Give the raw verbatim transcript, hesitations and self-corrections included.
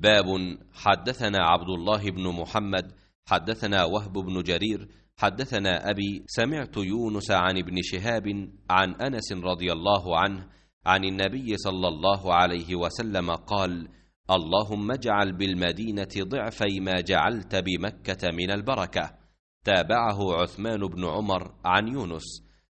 باب. حدثنا عبد الله بن محمد حدثنا وهب بن جرير حدثنا أبي سمعت يونس عن ابن شهاب عن أنس رضي الله عنه عن النبي صلى الله عليه وسلم قال: اللهم اجعل بالمدينة ضعفي ما جعلت بمكة من البركة. تابعه عثمان بن عمر عن يونس.